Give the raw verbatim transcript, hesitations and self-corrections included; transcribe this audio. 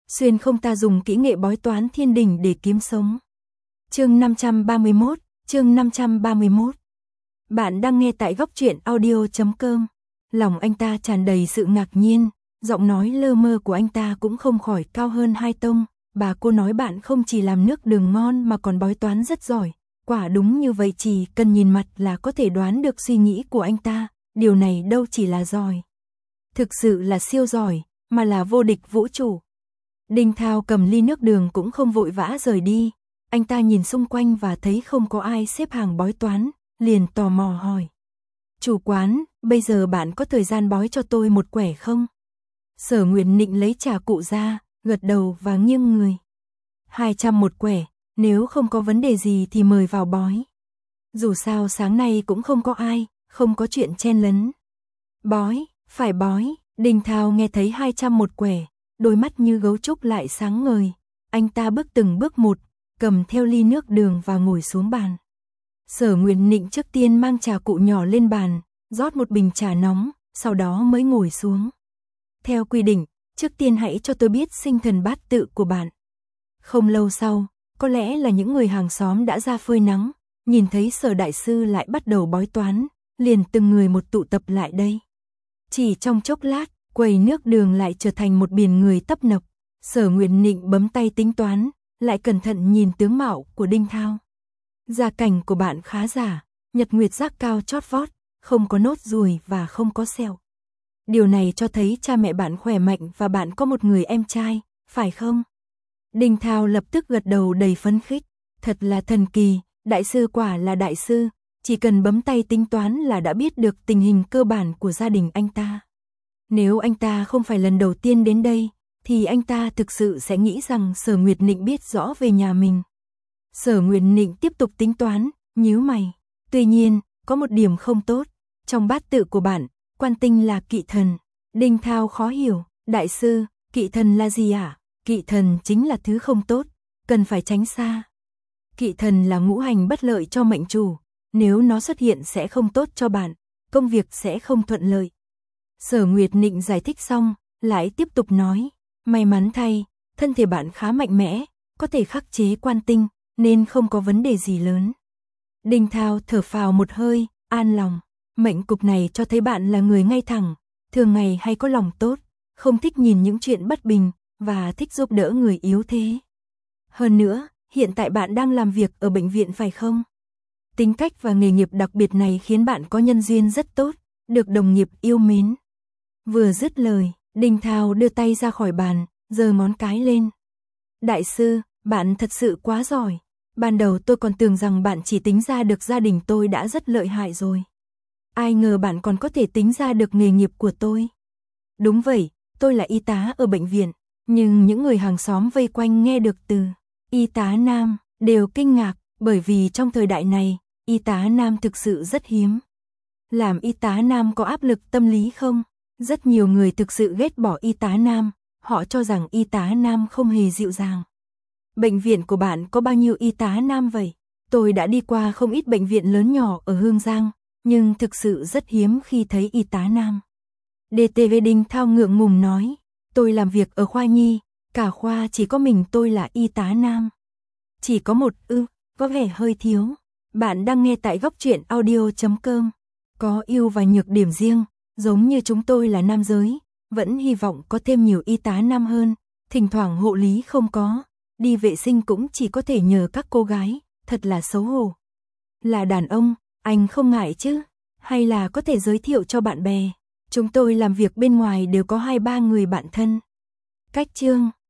xuyên không ta dùng kỹ nghệ bói toán thiên đình để kiếm sống. Chương năm trăm ba mươi mốt, chương năm trăm ba mươi mốt. Bạn đang nghe tại góc truyện audio chấm com. Lòng anh ta tràn đầy sự ngạc nhiên, giọng nói lơ mơ của anh ta cũng không khỏi cao hơn hai tông. Bà cô nói bạn không chỉ làm nước đường ngon mà còn bói toán rất giỏi. Quả đúng như vậy, chỉ cần nhìn mặt là có thể đoán được suy nghĩ của anh ta. Điều này đâu chỉ là giỏi, thực sự là siêu giỏi, mà là vô địch vũ trụ. Đinh Thao cầm ly nước đường cũng không vội vã rời đi. Anh ta nhìn xung quanh và thấy không có ai xếp hàng bói toán, liền tò mò hỏi. Chủ quán, bây giờ bạn có thời gian bói cho tôi một quẻ không? Sở Nguyệt Nịnh lấy trà cụ ra, gật đầu và nghiêng người. hai trăm một quẻ, nếu không có vấn đề gì thì mời vào bói. Dù sao sáng nay cũng không có ai, không có chuyện chen lấn. Bói, phải bói. Đinh Thao nghe thấy hai trăm một quẻ, đôi mắt như gấu trúc lại sáng ngời. Anh ta bước từng bước một, cầm theo ly nước đường và ngồi xuống bàn. Sở Nguyệt Nịnh trước tiên mang trà cụ nhỏ lên bàn, rót một bình trà nóng, sau đó mới ngồi xuống. Theo quy định, trước tiên hãy cho tôi biết sinh thần bát tự của bạn. Không lâu sau, có lẽ là những người hàng xóm đã ra phơi nắng, nhìn thấy Sở đại sư lại bắt đầu bói toán, liền từng người một tụ tập lại đây. Chỉ trong chốc lát, quầy nước đường lại trở thành một biển người tấp nập. Sở Nguyệt Nịnh bấm tay tính toán, lại cẩn thận nhìn tướng mạo của Đinh Thao. Gia cảnh của bạn khá giả, nhật nguyệt giác cao chót vót, không có nốt ruồi và không có sẹo. Điều này cho thấy cha mẹ bạn khỏe mạnh và bạn có một người em trai, phải không? Đinh Thao lập tức gật đầu đầy phấn khích. Thật là thần kỳ, đại sư quả là đại sư, chỉ cần bấm tay tính toán là đã biết được tình hình cơ bản của gia đình anh ta. Nếu anh ta không phải lần đầu tiên đến đây, thì anh ta thực sự sẽ nghĩ rằng Sở Nguyệt Nịnh biết rõ về nhà mình. Sở Nguyệt Nịnh tiếp tục tính toán, nhíu mày. Tuy nhiên, có một điểm không tốt. Trong bát tự của bạn, quan tinh là kỵ thần. Đinh Thao khó hiểu. Đại sư, kỵ thần là gì ạ? À? Kỵ thần chính là thứ không tốt, cần phải tránh xa. Kỵ thần là ngũ hành bất lợi cho mệnh chủ. Nếu nó xuất hiện sẽ không tốt cho bạn, công việc sẽ không thuận lợi. Sở Nguyệt Nịnh giải thích xong, lại tiếp tục nói. May mắn thay, thân thể bạn khá mạnh mẽ, có thể khắc chế quan tinh, nên không có vấn đề gì lớn. Đinh Thao thở phào một hơi, an lòng. Mệnh cục này cho thấy bạn là người ngay thẳng, thường ngày hay có lòng tốt, không thích nhìn những chuyện bất bình, và thích giúp đỡ người yếu thế. Hơn nữa, hiện tại bạn đang làm việc ở bệnh viện phải không? Tính cách và nghề nghiệp đặc biệt này khiến bạn có nhân duyên rất tốt, được đồng nghiệp yêu mến. Vừa dứt lời, Đinh Thao đưa tay ra khỏi bàn, giơ ngón cái lên. Đại sư, bạn thật sự quá giỏi. Ban đầu tôi còn tưởng rằng bạn chỉ tính ra được gia đình tôi đã rất lợi hại rồi. Ai ngờ bạn còn có thể tính ra được nghề nghiệp của tôi. Đúng vậy, tôi là y tá ở bệnh viện, nhưng những người hàng xóm vây quanh nghe được từ y tá nam đều kinh ngạc, bởi vì trong thời đại này, y tá nam thực sự rất hiếm. Làm y tá nam có áp lực tâm lý không? Rất nhiều người thực sự ghét bỏ y tá nam, họ cho rằng y tá nam không hề dịu dàng. Bệnh viện của bạn có bao nhiêu y tá nam vậy? Tôi đã đi qua không ít bệnh viện lớn nhỏ ở Hương Giang, nhưng thực sự rất hiếm khi thấy y tá nam. đê tê vê Đinh Thao ngượng ngùng nói, tôi làm việc ở khoa nhi, cả khoa chỉ có mình tôi là y tá nam. Chỉ có một ư, có vẻ hơi thiếu. Bạn đang nghe tại góc truyện audio chấm com. Có ưu và nhược điểm riêng, giống như chúng tôi là nam giới, vẫn hy vọng có thêm nhiều y tá nam hơn, thỉnh thoảng hộ lý không có, đi vệ sinh cũng chỉ có thể nhờ các cô gái, thật là xấu hổ. Là đàn ông, anh không ngại chứ? Hay là có thể giới thiệu cho bạn bè? Chúng tôi làm việc bên ngoài đều có hai ba người bạn thân. Cách chương